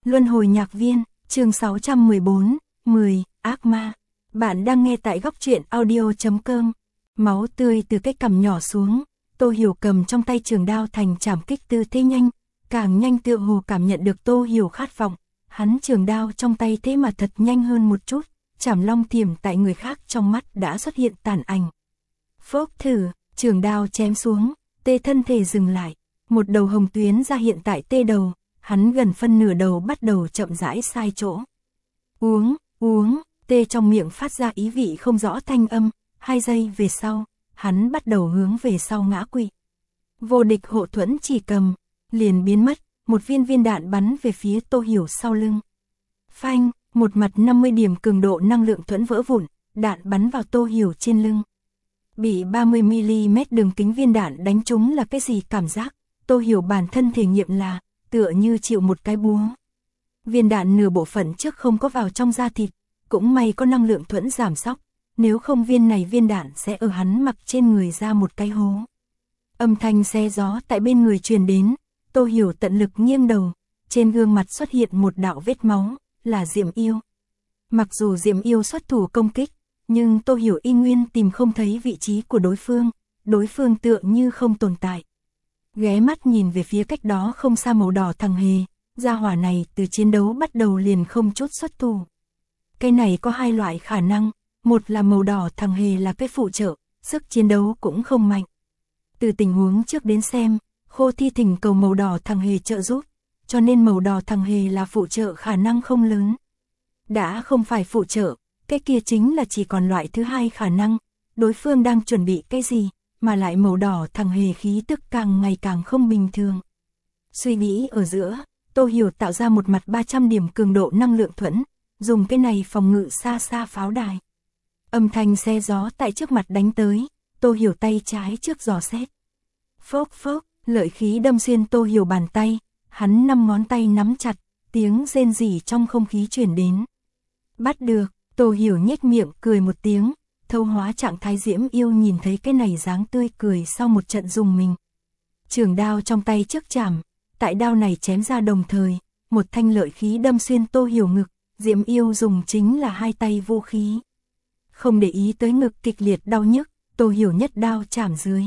Luân hồi nhạc viên, chương 614, 10, ác ma. Bạn đang nghe tại góc truyện audio.com. Máu tươi từ cái cằm nhỏ xuống, Tô Hiểu cầm trong tay trường đao thành chảm kích tư thế nhanh, càng nhanh tựa hồ cảm nhận được Tô Hiểu khát vọng. Hắn trường đao trong tay thế mà thật nhanh hơn một chút, chảm long thiểm tại người khác trong mắt đã xuất hiện tàn ảnh. Phốc thử, trường đao chém xuống, tê thân thể dừng lại, một đầu hồng tuyến ra hiện tại tê đầu. Hắn gần phân nửa đầu bắt đầu chậm rãi sai chỗ. Uống, tê trong miệng phát ra ý vị không rõ thanh âm, 2 giây về sau, hắn bắt đầu hướng về sau ngã quỵ. Vô địch hộ thuẫn chỉ cầm, liền biến mất, một viên đạn bắn về phía Tô Hiểu sau lưng. Phanh, một mặt 50 điểm cường độ năng lượng thuẫn vỡ vụn, đạn bắn vào Tô Hiểu trên lưng. Bị 30mm đường kính viên đạn đánh trúng là cái gì cảm giác, Tô Hiểu bản thân thể nghiệm là tựa như chịu một cái búa. Viên đạn nửa bộ phận trước không có vào trong da thịt, cũng may có năng lượng thuẫn giảm sóc, nếu không viên đạn sẽ ở hắn mặc trên người ra một cái hố. Âm thanh xe gió tại bên người truyền đến, Tô Hiểu tận lực nghiêng đầu, trên gương mặt xuất hiện một đạo vết máu, là Diệm Yêu. Mặc dù Diệm Yêu xuất thủ công kích, nhưng Tô Hiểu y nguyên tìm không thấy vị trí của đối phương tựa như không tồn tại. Ghé mắt nhìn về phía cách đó không xa màu đỏ thằng hề, gia hỏa này từ chiến đấu bắt đầu liền không chút xuất thủ. Cái này có 2 loại khả năng, một là màu đỏ thằng hề là cái phụ trợ, sức chiến đấu cũng không mạnh. Từ tình huống trước đến xem, Khô Thi thỉnh cầu màu đỏ thằng hề trợ giúp, cho nên màu đỏ thằng hề là phụ trợ khả năng không lớn. Đã không phải phụ trợ, cái kia chính là chỉ còn loại thứ 2 khả năng, đối phương đang chuẩn bị cái gì, mà lại màu đỏ thằng hề khí tức càng ngày càng không bình thường. Suy nghĩ ở giữa, Tô Hiểu tạo ra một mặt 300 điểm cường độ năng lượng thuẫn, dùng cái này phòng ngự xa pháo đài. Âm thanh xe gió tại trước mặt đánh tới, Tô Hiểu tay trái trước giò xét. Phốc, lợi khí đâm xuyên Tô Hiểu bàn tay, hắn 5 ngón tay nắm chặt, tiếng rên rỉ trong không khí truyền đến. Bắt được, Tô Hiểu nhếch miệng cười một tiếng. Thâu hóa trạng thái Diễm Yêu nhìn thấy cái này dáng tươi cười sau một trận dùng mình. Trường đao trong tay trước chảm, tại đao này chém ra đồng thời, một thanh lợi khí đâm xuyên Tô Hiểu ngực, Diễm Yêu dùng chính là 2 tay vô khí. Không để ý tới ngực kịch liệt đau nhức, Tô Hiểu nhất đao chảm dưới.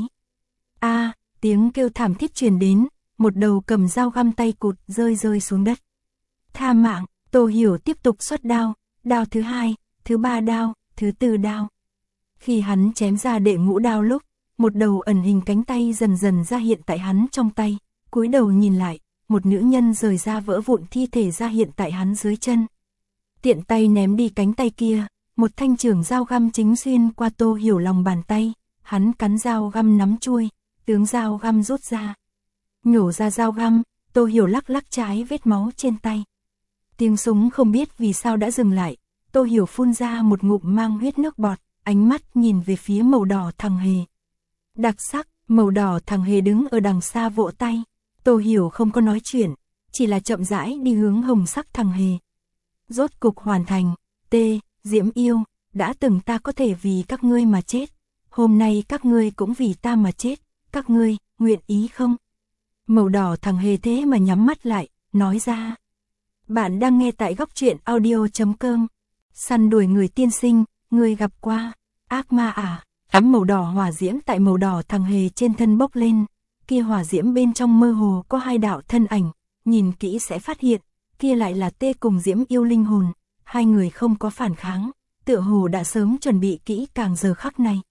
Tiếng kêu thảm thiết truyền đến, một đầu cầm dao găm tay cụt rơi xuống đất. Tha mạng, Tô Hiểu tiếp tục xuất đao, đao thứ 2, thứ 3 đao, thứ 4 đao. Khi hắn chém ra đệ ngũ đao lúc, một đầu ẩn hình cánh tay dần dần ra hiện tại hắn trong tay, cúi đầu nhìn lại, một nữ nhân rời ra vỡ vụn thi thể ra hiện tại hắn dưới chân. Tiện tay ném đi cánh tay kia, một thanh trường dao găm chính xuyên qua Tô Hiểu lòng bàn tay, hắn cắn dao găm nắm chuôi, tướng dao găm rút ra. Nhổ ra dao găm, Tô Hiểu lắc trái vết máu trên tay. Tiếng súng không biết vì sao đã dừng lại, Tô Hiểu phun ra một ngụm mang huyết nước bọt. Ánh mắt nhìn về phía màu đỏ thằng hề. Đặc sắc, màu đỏ thằng hề đứng ở đằng xa vỗ tay. Tô Hiểu không có nói chuyện, chỉ là chậm rãi đi hướng hồng sắc thằng hề. Rốt cục hoàn thành, Diễm Yêu, đã từng ta có thể vì các ngươi mà chết. Hôm nay các ngươi cũng vì ta mà chết, các ngươi, nguyện ý không? Màu đỏ thằng hề thế mà nhắm mắt lại, nói ra. Bạn đang nghe tại góc truyện audio.com. Săn đuổi người tiên sinh, ngươi gặp qua ác ma à? Ấm màu đỏ hỏa diễm tại màu đỏ thằng hề trên thân bốc lên, kia hỏa diễm bên trong mơ hồ có 2 đạo thân ảnh, nhìn kỹ sẽ phát hiện, kia lại là Tê cùng Diễm Yêu linh hồn, 2 người không có phản kháng, tựa hồ đã sớm chuẩn bị kỹ càng giờ khắc này.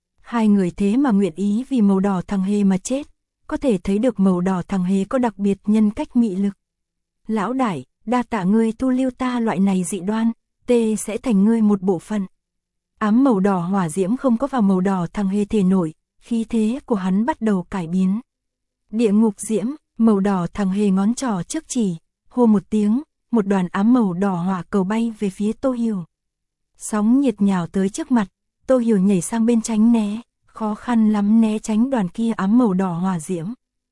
2 người thế mà nguyện ý vì màu đỏ thằng hề mà chết, có thể thấy được màu đỏ thằng hề có đặc biệt nhân cách mị lực. Lão đại, đa tạ ngươi thu lưu ta loại này dị đoan, Tê sẽ thành ngươi một bộ phận. Ám màu đỏ hỏa diễm không có vào màu đỏ thằng hề thể nổi, khí thế của hắn bắt đầu cải biến. Địa ngục diễm, màu đỏ thằng hề ngón trỏ trước chỉ, hô một tiếng, một đoàn ám màu đỏ hỏa cầu bay về phía Tô Hiểu. Sóng nhiệt nhào tới trước mặt, Tô Hiểu nhảy sang bên tránh né, khó khăn lắm né tránh đoàn kia ám màu đỏ hỏa diễm.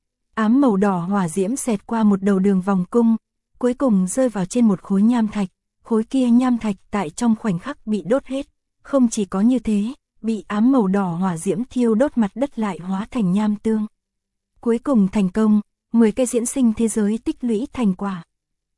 Ám màu đỏ hỏa diễm xẹt qua một đầu đường vòng cung, cuối cùng rơi vào trên một khối nham thạch, khối kia nham thạch tại trong khoảnh khắc bị đốt hết. Không chỉ có như thế, bị ám màu đỏ hỏa diễm thiêu đốt mặt đất lại hóa thành nham tương. Cuối cùng thành công, 10 cái diễn sinh thế giới tích lũy thành quả.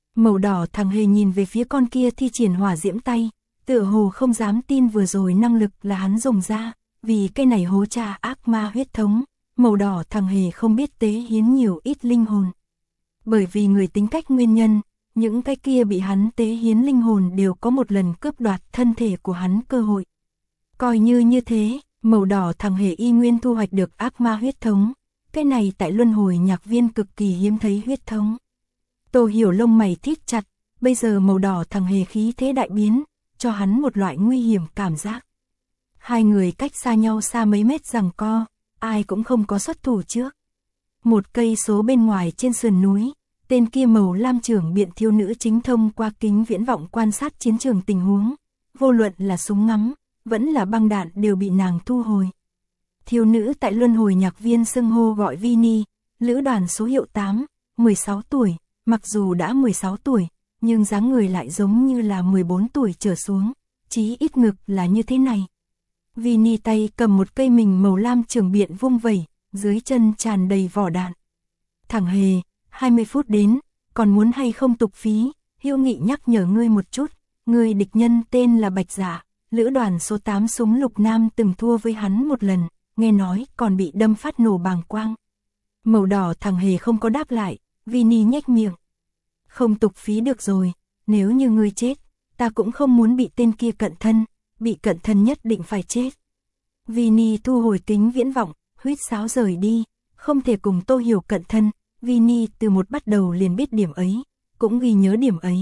Màu đỏ thằng Hề nhìn về phía con kia thi triển hỏa diễm tay, tựa hồ không dám tin vừa rồi năng lực là hắn dùng ra, vì cái này hố tra ác ma huyết thống, màu đỏ thằng Hề không biết tế hiến nhiều ít linh hồn. Bởi vì người tính cách nguyên nhân, những cái kia bị hắn tế hiến linh hồn đều có một lần cướp đoạt thân thể của hắn cơ hội. Coi như thế, màu đỏ thằng Hề y nguyên thu hoạch được ác ma huyết thống, cái này tại luân hồi nhạc viên cực kỳ hiếm thấy huyết thống. Tô Hiểu lông mày thít chặt, bây giờ màu đỏ thằng Hề khí thế đại biến, cho hắn một loại nguy hiểm cảm giác. Hai người cách xa nhau xa mấy mét giằng co, ai cũng không có xuất thủ trước. Một cây số bên ngoài trên sườn núi, tên kia màu lam trưởng biện thiếu nữ chính thông qua kính viễn vọng quan sát chiến trường tình huống, vô luận là súng ngắm, vẫn là băng đạn đều bị nàng thu hồi. Thiếu nữ tại luân hồi nhạc viên xưng hô gọi Vini, lữ đoàn số hiệu 8, 16 tuổi, mặc dù đã 16 tuổi, nhưng dáng người lại giống như là 14 tuổi trở xuống, chí ít ngực là như thế này. Vini tay cầm một cây mình màu lam trường biện vung vẩy, dưới chân tràn đầy vỏ đạn. Thằng Hề, 20 phút đến, còn muốn hay không tục phí, Hữu Nghị nhắc nhở ngươi một chút, người địch nhân tên là Bạch Dạ, lữ đoàn số 8 súng lục nam từng thua với hắn một lần, nghe nói còn bị đâm phát nổ bàng quang. Màu đỏ thằng Hề không có đáp lại, Vini nhếch miệng. Không tục phí được rồi, nếu như ngươi chết, ta cũng không muốn bị tên kia cận thân, bị cận thân nhất định phải chết. Vini thu hồi kính viễn vọng, huýt sáo rời đi, không thể cùng Tô Hiểu cận thân, Vini từ một bắt đầu liền biết điểm ấy, cũng ghi nhớ điểm ấy.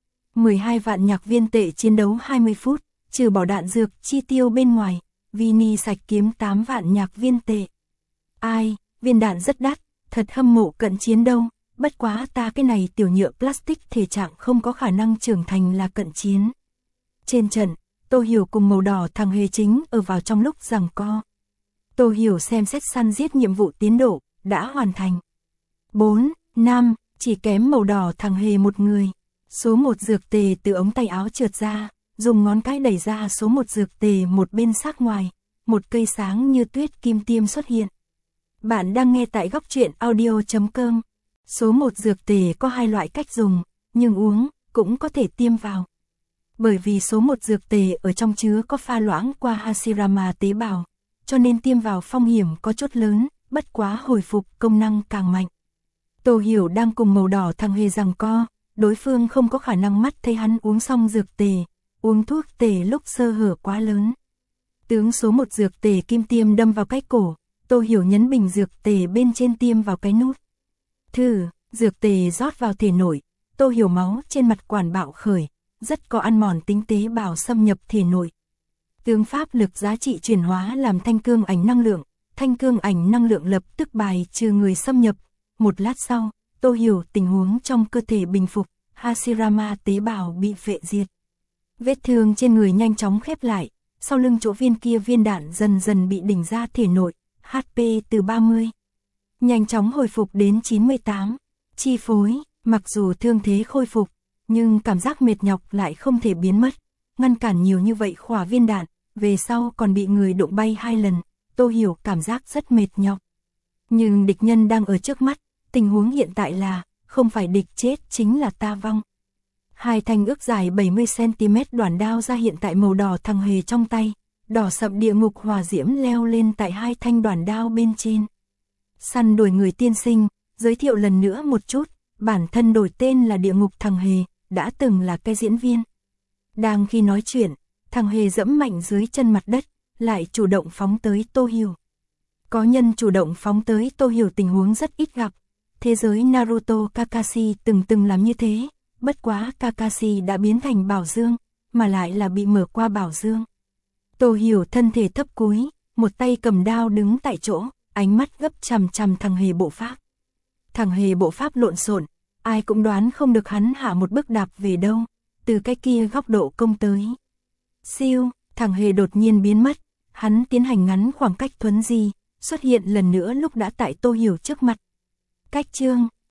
12 vạn nhạc viên tệ chiến đấu 20 phút, trừ bỏ đạn dược chi tiêu bên ngoài, Vini sạch kiếm 8 vạn nhạc viên tệ. Ai, viên đạn rất đắt, thật hâm mộ cận chiến đâu, bất quá ta cái này tiểu nhựa plastic thể trạng không có khả năng trưởng thành là cận chiến. Trên trận, Tô Hiểu cùng màu đỏ thằng Hề chính ở vào trong lúc giằng co. Tô Hiểu xem xét săn giết nhiệm vụ tiến độ, đã hoàn thành. 4, 5, chỉ kém màu đỏ thằng Hề một người. Số 1 dược tề từ ống tay áo trượt ra, dùng ngón cái đẩy ra số 1 dược tề một bên xác ngoài, một cây sáng như tuyết kim tiêm xuất hiện. Bạn đang nghe tại góc truyện audio.com. Số 1 dược tề có hai loại cách dùng, nhưng uống cũng có thể tiêm vào. Bởi vì số 1 dược tề ở trong chứa có pha loãng qua Hashirama tế bào, cho nên tiêm vào phong hiểm có chút lớn, bất quá hồi phục công năng càng mạnh. Tô Hiểu đang cùng màu đỏ thằng Hề giằng co, đối phương không có khả năng mắt thấy hắn uống xong dược tề, uống thuốc tề lúc sơ hở quá lớn. Tướng số 1 dược tề kim tiêm đâm vào cái cổ, Tô Hiểu nhấn bình dược tề bên trên tiêm vào cái nút. Thử, dược tề rót vào thể nội, Tô Hiểu máu trên mặt quản bạo khởi, rất có ăn mòn tính tế bào xâm nhập thể nội. Tướng pháp lực giá trị chuyển hóa làm thanh cương ảnh năng lượng lập tức bài trừ người xâm nhập. Một lát sau, Tô Hiểu tình huống trong cơ thể bình phục, Hashirama tế bào bị phệ diệt. Vết thương trên người nhanh chóng khép lại, sau lưng chỗ viên kia viên đạn dần dần bị đỉnh ra thể nội, HP từ 30. Nhanh chóng hồi phục đến 98. Chi phối, mặc dù thương thế khôi phục, nhưng cảm giác mệt nhọc lại không thể biến mất. Ngăn cản nhiều như vậy khỏa viên đạn, về sau còn bị người đụng bay 2 lần, Tô Hiểu cảm giác rất mệt nhọc. Nhưng địch nhân đang ở trước mắt, tình huống hiện tại là, không phải địch chết chính là ta vong. Hai thanh ước dài 70cm đoản đao ra hiện tại màu đỏ thằng Hề trong tay, đỏ sậm địa ngục hỏa diễm leo lên tại hai thanh đoản đao bên trên. Săn đuổi người tiên sinh, giới thiệu lần nữa một chút, bản thân đổi tên là địa ngục thằng Hề, đã từng là cái diễn viên. Đang khi nói chuyện, thằng Hề dẫm mạnh dưới chân mặt đất, lại chủ động phóng tới Tô Hiểu. Có nhân chủ động phóng tới Tô Hiểu tình huống rất ít gặp. Thế giới Naruto Kakashi từng làm như thế, bất quá Kakashi đã biến thành bảo dương, mà lại là bị mở qua bảo dương. Tô Hiểu thân thể thấp cúi, một tay cầm đao đứng tại chỗ, ánh mắt gấp chằm chằm thằng Hề bộ pháp. Thằng Hề bộ pháp lộn xộn, ai cũng đoán không được hắn hạ một bước đạp về đâu, từ cái kia góc độ công tới. Siêu, thằng Hề đột nhiên biến mất, hắn tiến hành ngắn khoảng cách thuấn di, xuất hiện lần nữa lúc đã tại Tô Hiểu trước mặt. Cách chương